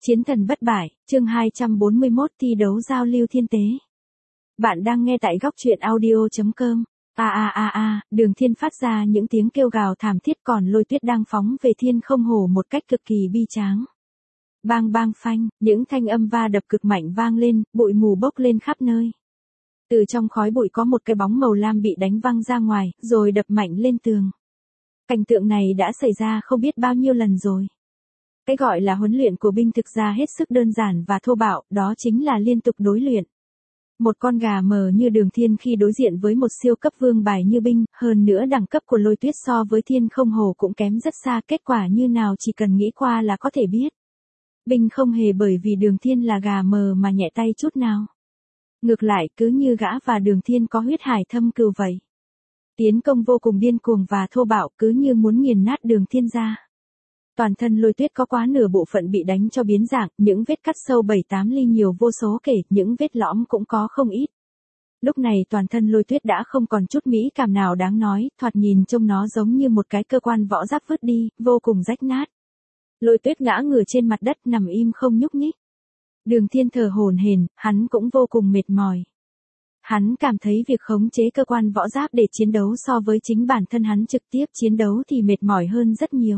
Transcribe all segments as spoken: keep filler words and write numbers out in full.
Chiến thần bất bại, chương hai trăm bốn mươi mốt thi đấu giao lưu thiên tế. Bạn đang nghe tại góc truyện audio chấm com. A a a a, Đường Thiên phát ra những tiếng kêu gào thảm thiết, còn Lôi Tuyết đang phóng về thiên không hồ một cách cực kỳ bi tráng. Bang bang phanh, những thanh âm va đập cực mạnh vang lên, bụi mù bốc lên khắp nơi. Từ trong khói bụi có một cái bóng màu lam bị đánh văng ra ngoài, rồi đập mạnh lên tường. Cảnh tượng này đã xảy ra không biết bao nhiêu lần rồi. Cái gọi là huấn luyện của binh thực ra hết sức đơn giản và thô bạo, đó chính là liên tục đối luyện. Một con gà mờ như Đường Thiên khi đối diện với một siêu cấp vương bài như binh, hơn nữa đẳng cấp của Lôi Tuyết so với thiên không hồ cũng kém rất xa, kết quả như nào chỉ cần nghĩ qua là có thể biết. Binh không hề bởi vì Đường Thiên là gà mờ mà nhẹ tay chút nào. Ngược lại, cứ như gã và Đường Thiên có huyết hải thâm cừu vậy. Tiến công vô cùng điên cuồng và thô bạo, cứ như muốn nghiền nát Đường Thiên ra. Toàn thân Lôi Tuyết có quá nửa bộ phận bị đánh cho biến dạng, những vết cắt sâu bảy tám ly nhiều vô số kể, những vết lõm cũng có không ít. Lúc này toàn thân Lôi Tuyết đã không còn chút mỹ cảm nào đáng nói, thoạt nhìn trông nó giống như một cái cơ quan võ giáp vứt đi, vô cùng rách nát. Lôi Tuyết ngã ngửa trên mặt đất nằm im không nhúc nhích. Đường Thiên thở hổn hển, hắn cũng vô cùng mệt mỏi. Hắn cảm thấy việc khống chế cơ quan võ giáp để chiến đấu so với chính bản thân hắn trực tiếp chiến đấu thì mệt mỏi hơn rất nhiều.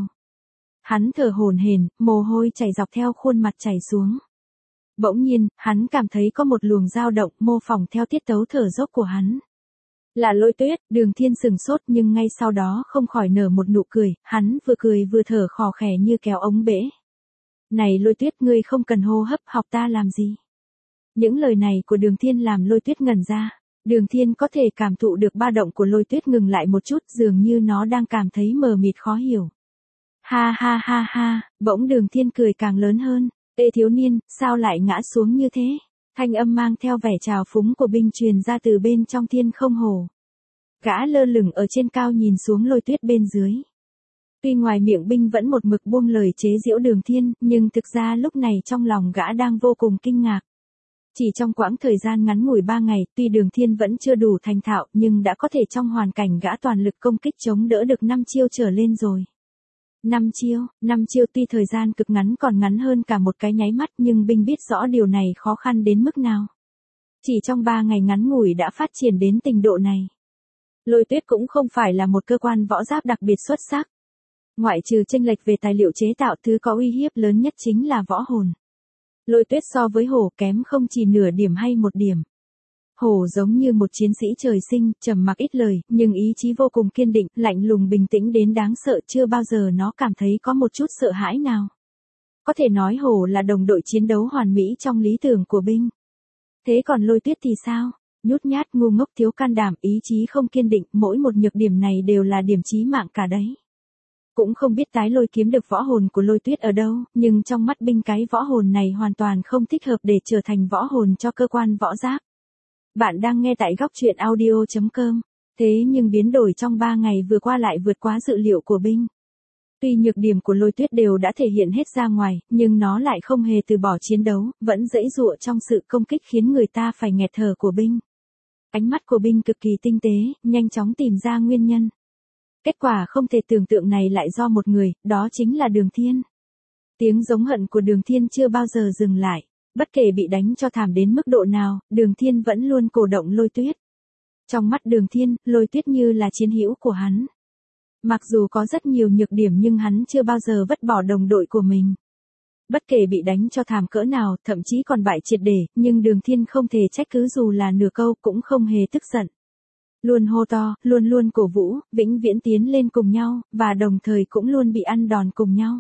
Hắn thở hổn hển, mồ hôi chảy dọc theo khuôn mặt chảy xuống. Bỗng nhiên, hắn cảm thấy có một luồng dao động mô phỏng theo tiết tấu thở dốc của hắn. Là Lôi Tuyết. Đường Thiên sừng sốt nhưng ngay sau đó không khỏi nở một nụ cười, hắn vừa cười vừa thở khò khè như kéo ống bể. Này Lôi Tuyết, ngươi không cần hô hấp, học ta làm gì? Những lời này của Đường Thiên làm Lôi Tuyết ngẩn ra. Đường Thiên có thể cảm thụ được ba động của Lôi Tuyết ngừng lại một chút, dường như nó đang cảm thấy mờ mịt khó hiểu. Ha ha ha ha, bỗng Đường Thiên cười càng lớn hơn. Ê thiếu niên, sao lại ngã xuống như thế? Thanh âm mang theo vẻ trào phúng của binh truyền ra từ bên trong thiên không hồ. Gã lơ lửng ở trên cao nhìn xuống Lôi Tuyết bên dưới. Tuy ngoài miệng binh vẫn một mực buông lời chế giễu Đường Thiên, nhưng thực ra lúc này trong lòng gã đang vô cùng kinh ngạc. Chỉ trong quãng thời gian ngắn ngủi ba ngày, tuy Đường Thiên vẫn chưa đủ thành thạo nhưng đã có thể trong hoàn cảnh gã toàn lực công kích chống đỡ được năm chiêu trở lên rồi. Năm chiêu, năm chiêu tuy thời gian cực ngắn còn ngắn hơn cả một cái nháy mắt, nhưng binh biết rõ điều này khó khăn đến mức nào. Chỉ trong ba ngày ngắn ngủi đã phát triển đến trình độ này. Lôi Tuyết cũng không phải là một cơ quan võ giáp đặc biệt xuất sắc. Ngoại trừ chênh lệch về tài liệu chế tạo, thứ có uy hiếp lớn nhất chính là võ hồn. Lôi Tuyết so với hổ kém không chỉ nửa điểm hay một điểm. Hổ giống như một chiến sĩ trời sinh, trầm mặc ít lời, nhưng ý chí vô cùng kiên định, lạnh lùng bình tĩnh đến đáng sợ, chưa bao giờ nó cảm thấy có một chút sợ hãi nào. Có thể nói hổ là đồng đội chiến đấu hoàn mỹ trong lý tưởng của binh. Thế còn Lôi Tuyết thì sao? Nhút nhát, ngu ngốc, thiếu can đảm, ý chí không kiên định, mỗi một nhược điểm này đều là điểm chí mạng cả đấy. Cũng không biết tái lôi kiếm được võ hồn của Lôi Tuyết ở đâu, nhưng trong mắt binh cái võ hồn này hoàn toàn không thích hợp để trở thành võ hồn cho cơ quan võ giáp. Bạn đang nghe tại góc truyện audio chấm com. Thế nhưng biến đổi trong ba ngày vừa qua lại vượt quá dự liệu của binh. Tuy nhược điểm của Lôi Tuyết đều đã thể hiện hết ra ngoài, nhưng nó lại không hề từ bỏ chiến đấu, vẫn giãy giụa trong sự công kích khiến người ta phải nghẹt thở của binh. Ánh mắt của binh cực kỳ tinh tế, nhanh chóng tìm ra nguyên nhân. Kết quả không thể tưởng tượng này lại do một người, đó chính là Đường Thiên. Tiếng giống hận của Đường Thiên chưa bao giờ dừng lại. Bất kể bị đánh cho thảm đến mức độ nào, Đường Thiên vẫn luôn cổ động Lôi Tuyết. Trong mắt Đường Thiên, Lôi Tuyết như là chiến hữu của hắn. Mặc dù có rất nhiều nhược điểm nhưng hắn chưa bao giờ vứt bỏ đồng đội của mình. Bất kể bị đánh cho thảm cỡ nào, thậm chí còn bại triệt để, nhưng Đường Thiên không thể trách cứ dù là nửa câu, cũng không hề tức giận. Luôn hô to, luôn luôn cổ vũ, vĩnh viễn tiến lên cùng nhau, và đồng thời cũng luôn bị ăn đòn cùng nhau.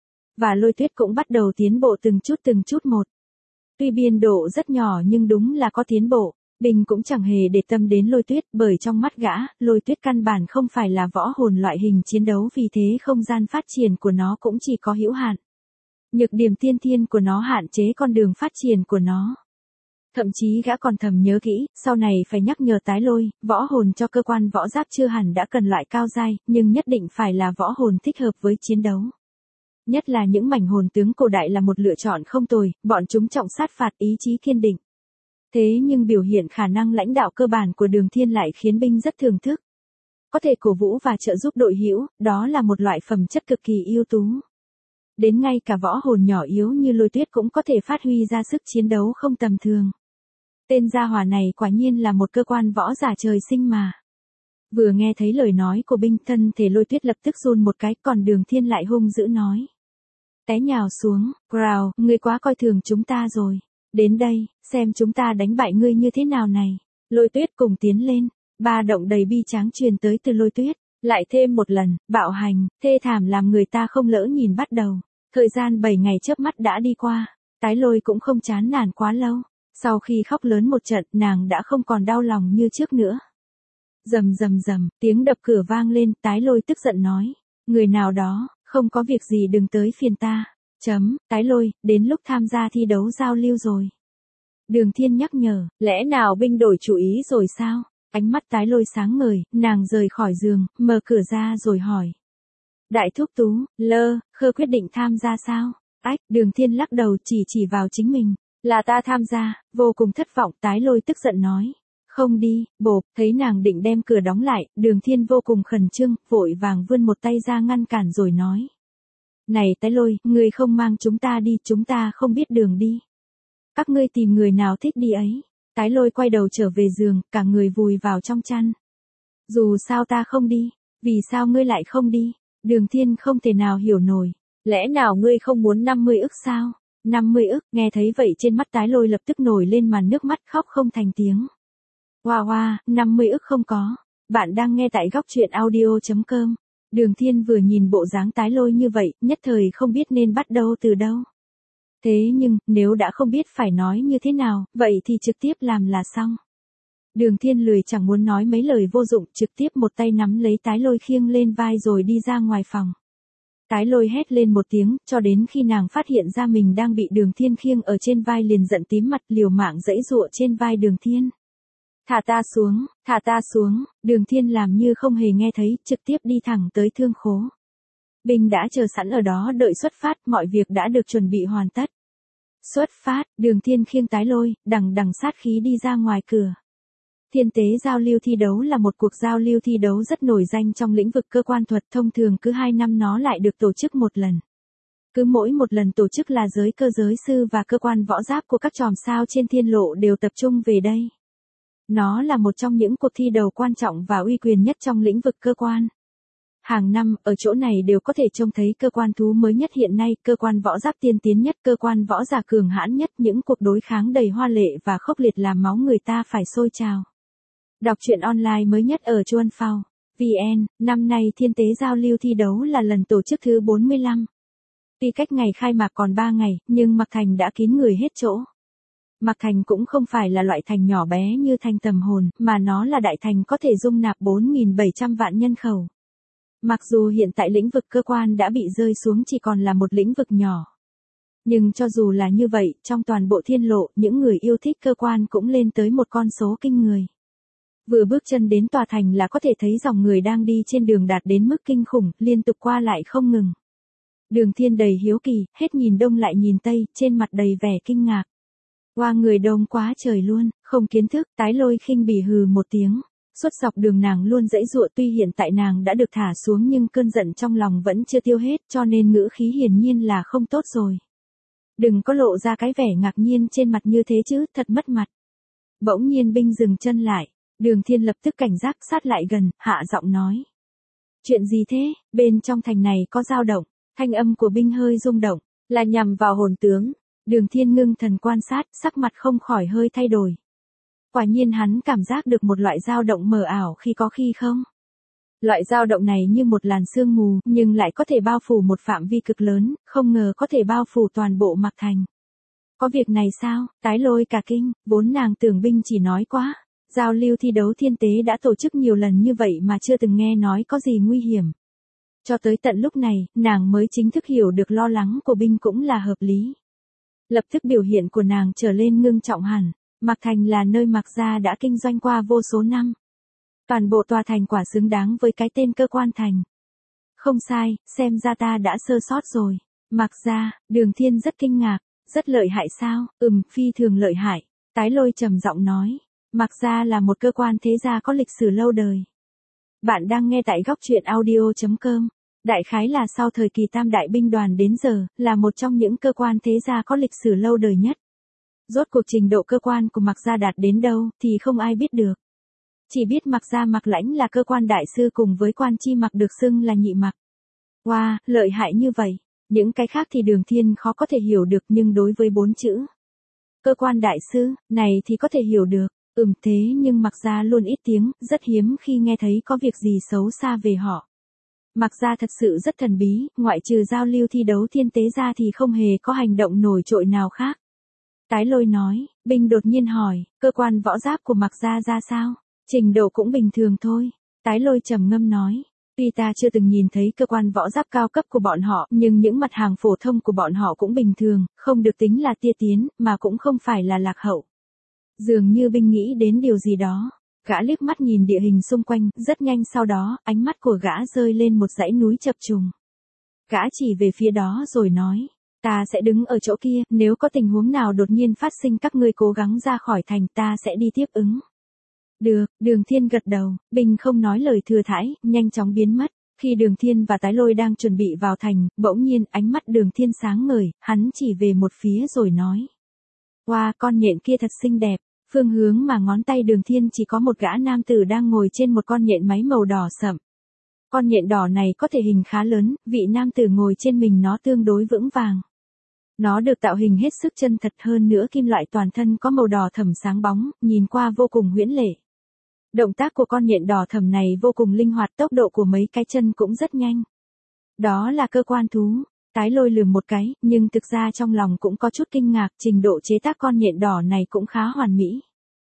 Và Lôi Tuyết cũng bắt đầu tiến bộ từng chút từng chút một. Tuy biên độ rất nhỏ nhưng đúng là có tiến bộ, Bình cũng chẳng hề để tâm đến Lôi Tuyết, bởi trong mắt gã, Lôi Tuyết căn bản không phải là võ hồn loại hình chiến đấu, vì thế không gian phát triển của nó cũng chỉ có hữu hạn. Nhược điểm tiên thiên của nó hạn chế con đường phát triển của nó. Thậm chí gã còn thầm nhớ kỹ, sau này phải nhắc nhở tái lôi, võ hồn cho cơ quan võ giáp chưa hẳn đã cần loại cao giai, nhưng nhất định phải là võ hồn thích hợp với chiến đấu. Nhất là những mảnh hồn tướng cổ đại là một lựa chọn không tồi, bọn chúng trọng sát phạt, ý chí kiên định. Thế nhưng biểu hiện khả năng lãnh đạo cơ bản của Đường Thiên lại khiến binh rất thưởng thức. Có thể cổ vũ và trợ giúp đội hữu, đó là một loại phẩm chất cực kỳ ưu tú. Đến ngay cả võ hồn nhỏ yếu như Lôi Tuyết cũng có thể phát huy ra sức chiến đấu không tầm thường. Tên gia hỏa này quả nhiên là một cơ quan võ giả trời sinh mà. Vừa nghe thấy lời nói của binh, thân thể Lôi Tuyết lập tức run một cái, còn Đường Thiên lại hung dữ nói. Té nhào xuống, Growl, ngươi quá coi thường chúng ta rồi. Đến đây, xem chúng ta đánh bại ngươi như thế nào này. Lôi Tuyết cùng tiến lên, ba động đầy bi tráng truyền tới từ Lôi Tuyết. Lại thêm một lần, bạo hành, thê thảm làm người ta không lỡ nhìn bắt đầu. Thời gian bảy ngày chớp mắt đã đi qua, Tái Lôi cũng không chán nản quá lâu. Sau khi khóc lớn một trận, nàng đã không còn đau lòng như trước nữa. Rầm rầm rầm, tiếng đập cửa vang lên, Tái Lôi tức giận nói. Người nào đó, không có việc gì đừng tới phiền ta. Chấm, Tái Lôi, đến lúc tham gia thi đấu giao lưu rồi. Đường Thiên nhắc nhở, lẽ nào binh đổi chủ ý rồi sao? Ánh mắt Tái Lôi sáng ngời, nàng rời khỏi giường, mở cửa ra rồi hỏi. Đại thúc Tú, Lơ, Khơ quyết định tham gia sao? Ách, Đường Thiên lắc đầu chỉ chỉ vào chính mình. Là ta tham gia, vô cùng thất vọng, Tái Lôi tức giận nói. Không đi, bộp, thấy nàng định đem cửa đóng lại, Đường Thiên vô cùng khẩn trương, vội vàng vươn một tay ra ngăn cản rồi nói. Này Tái Lôi, ngươi không mang chúng ta đi, chúng ta không biết đường đi. Các ngươi tìm người nào thích đi ấy. Tái Lôi quay đầu trở về giường, cả người vùi vào trong chăn. Dù sao ta không đi, vì sao ngươi lại không đi? Đường Thiên không thể nào hiểu nổi. Lẽ nào ngươi không muốn năm mươi ức sao? năm mươi ức, nghe thấy vậy trên mắt Tái Lôi lập tức nổi lên màn nước mắt khóc không thành tiếng. Hoa hoa, năm mươi ức không có. Bạn đang nghe tại góc truyện audio chấm com. Đường Thiên vừa nhìn bộ dáng Tái Lôi như vậy, nhất thời không biết nên bắt đầu từ đâu. Thế nhưng, nếu đã không biết phải nói như thế nào, vậy thì trực tiếp làm là xong. Đường Thiên lười chẳng muốn nói mấy lời vô dụng, trực tiếp một tay nắm lấy Tái Lôi khiêng lên vai rồi đi ra ngoài phòng. Tái Lôi hét lên một tiếng, cho đến khi nàng phát hiện ra mình đang bị Đường Thiên khiêng ở trên vai liền giận tím mặt, liều mạng giãy giụa trên vai Đường Thiên. Thả ta xuống, thả ta xuống, Đường Thiên làm như không hề nghe thấy, trực tiếp đi thẳng tới thương khố. Binh đã chờ sẵn ở đó đợi xuất phát, mọi việc đã được chuẩn bị hoàn tất. Xuất phát, Đường Thiên khiêng Tái Lôi, đằng đằng sát khí đi ra ngoài cửa. Thiên tế giao lưu thi đấu là một cuộc giao lưu thi đấu rất nổi danh trong lĩnh vực cơ quan thuật, thông thường cứ hai năm nó lại được tổ chức một lần. Cứ mỗi một lần tổ chức là giới cơ giới sư và cơ quan võ giáp của các chòm sao trên thiên lộ đều tập trung về đây. Nó là một trong những cuộc thi đấu quan trọng và uy quyền nhất trong lĩnh vực cơ quan. Hàng năm, ở chỗ này đều có thể trông thấy cơ quan thú mới nhất hiện nay, cơ quan võ giáp tiên tiến nhất, cơ quan võ giả cường hãn nhất, những cuộc đối kháng đầy hoa lệ và khốc liệt làm máu người ta phải sôi trào. Đọc truyện online mới nhất ở Chuan Phao chấm vn, năm nay thiên tế giao lưu thi đấu là lần tổ chức thứ bốn mươi lăm. Tuy cách ngày khai mạc còn ba ngày, nhưng Mạc Thành đã kín người hết chỗ. Mạc Thành cũng không phải là loại thành nhỏ bé như thành Tầm Hồn, mà nó là đại thành có thể dung nạp bốn nghìn bảy trăm vạn nhân khẩu. Mặc dù hiện tại lĩnh vực cơ quan đã bị rơi xuống chỉ còn là một lĩnh vực nhỏ. Nhưng cho dù là như vậy, trong toàn bộ thiên lộ, những người yêu thích cơ quan cũng lên tới một con số kinh người. Vừa bước chân đến tòa thành là có thể thấy dòng người đang đi trên đường đạt đến mức kinh khủng, liên tục qua lại không ngừng. Đường Thiên đầy hiếu kỳ, hết nhìn đông lại nhìn tây, trên mặt đầy vẻ kinh ngạc. Hoa người đông quá trời luôn, không kiến thức, Tái Lôi khinh bỉ hừ một tiếng. Suốt dọc đường nàng luôn giãy giụa, tuy hiện tại nàng đã được thả xuống nhưng cơn giận trong lòng vẫn chưa tiêu hết, cho nên ngữ khí hiển nhiên là không tốt rồi. Đừng có lộ ra cái vẻ ngạc nhiên trên mặt như thế chứ, thật mất mặt. Bỗng nhiên binh dừng chân lại, Đường Thiên lập tức cảnh giác sát lại gần, hạ giọng nói. Chuyện gì thế, bên trong thành này có dao động, thanh âm của binh hơi rung động, là nhằm vào hồn tướng. Đường Thiên ngưng thần quan sát, sắc mặt không khỏi hơi thay đổi. Quả nhiên hắn cảm giác được một loại dao động mờ ảo khi có khi không. Loại dao động này như một làn sương mù, nhưng lại có thể bao phủ một phạm vi cực lớn, không ngờ có thể bao phủ toàn bộ Mạc Thành. Có việc này sao? Tái Lôi cả kinh, vốn nàng tưởng binh chỉ nói quá. Giao lưu thi đấu thiên tế đã tổ chức nhiều lần như vậy mà chưa từng nghe nói có gì nguy hiểm. Cho tới tận lúc này, nàng mới chính thức hiểu được lo lắng của binh cũng là hợp lý. Lập tức biểu hiện của nàng trở lên ngưng trọng hẳn. Mạc Thành là nơi Mạc gia đã kinh doanh qua vô số năm. Toàn bộ tòa thành quả xứng đáng với cái tên cơ quan thành. Không sai, xem ra ta đã sơ sót rồi. Mạc gia, Đường Thiên rất kinh ngạc, rất lợi hại sao? Ừm, phi thường lợi hại. Tái Lôi trầm giọng nói. Mạc gia là một cơ quan thế gia có lịch sử lâu đời. Bạn đang nghe tại góc truyện audio chấm com. Đại khái là sau thời kỳ tam đại binh đoàn đến giờ, là một trong những cơ quan thế gia có lịch sử lâu đời nhất. Rốt cuộc trình độ cơ quan của Mạc Gia đạt đến đâu, thì không ai biết được. Chỉ biết Mạc Gia Mạc Lãnh là cơ quan đại sư cùng với quan chi Mạc được xưng là nhị Mạc. Wow, lợi hại như vậy. Những cái khác thì Đường Thiên khó có thể hiểu được, nhưng đối với bốn chữ cơ quan đại sư, này thì có thể hiểu được. Ừm thế nhưng Mạc Gia luôn ít tiếng, rất hiếm khi nghe thấy có việc gì xấu xa về họ. Mạc Gia thật sự rất thần bí, ngoại trừ giao lưu thi đấu thiên tế ra thì không hề có hành động nổi trội nào khác. Tái Lôi nói, Binh đột nhiên hỏi, cơ quan võ giáp của Mạc Gia ra sao? Trình độ cũng bình thường thôi. Tái Lôi trầm ngâm nói, tuy ta chưa từng nhìn thấy cơ quan võ giáp cao cấp của bọn họ, nhưng những mặt hàng phổ thông của bọn họ cũng bình thường, không được tính là tiên tiến, mà cũng không phải là lạc hậu. Dường như Binh nghĩ đến điều gì đó. Gã liếc mắt nhìn địa hình xung quanh, rất nhanh sau đó, ánh mắt của gã rơi lên một dãy núi chập trùng. Gã chỉ về phía đó rồi nói, ta sẽ đứng ở chỗ kia, nếu có tình huống nào đột nhiên phát sinh các ngươi cố gắng ra khỏi thành, ta sẽ đi tiếp ứng. Được, Đường Thiên gật đầu, Binh không nói lời thừa thãi, nhanh chóng biến mất. Khi Đường Thiên và Tái Lôi đang chuẩn bị vào thành, bỗng nhiên ánh mắt Đường Thiên sáng ngời, hắn chỉ về một phía rồi nói. Wow, con nhện kia thật xinh đẹp. Phương hướng mà ngón tay Đường Thiên chỉ có một gã nam tử đang ngồi trên một con nhện máy màu đỏ sậm. Con nhện đỏ này có thể hình khá lớn, vị nam tử ngồi trên mình nó tương đối vững vàng. Nó được tạo hình hết sức chân thật, hơn nữa kim loại toàn thân có màu đỏ thẫm sáng bóng, nhìn qua vô cùng huyễn lệ. Động tác của con nhện đỏ thẫm này vô cùng linh hoạt, tốc độ của mấy cái chân cũng rất nhanh. Đó là cơ quan thú. Tái Lôi lườm một cái, nhưng thực ra trong lòng cũng có chút kinh ngạc, trình độ chế tác con nhện đỏ này cũng khá hoàn mỹ.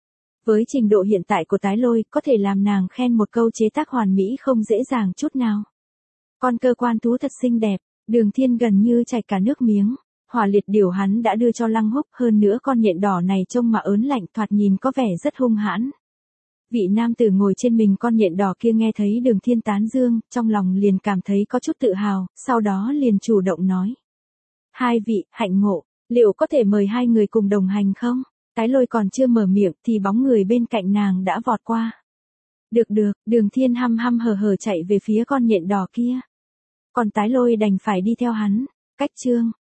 Với trình độ hiện tại của Tái Lôi, có thể làm nàng khen một câu chế tác hoàn mỹ không dễ dàng chút nào. Con cơ quan thú thật xinh đẹp, Đường Thiên gần như chảy cả nước miếng. Hỏa liệt điểu hắn đã đưa cho Lăng Húc, hơn nữa con nhện đỏ này trông mà ớn lạnh, thoạt nhìn có vẻ rất hung hãn. Vị nam tử ngồi trên mình con nhện đỏ kia nghe thấy Đường Thiên tán dương, trong lòng liền cảm thấy có chút tự hào, sau đó liền chủ động nói. Hai vị, hạnh ngộ, liệu có thể mời hai người cùng đồng hành không? Tái Lôi còn chưa mở miệng thì bóng người bên cạnh nàng đã vọt qua. Được được, Đường Thiên hăm hăm hờ hờ chạy về phía con nhện đỏ kia. Còn Tái Lôi đành phải đi theo hắn. Cách chương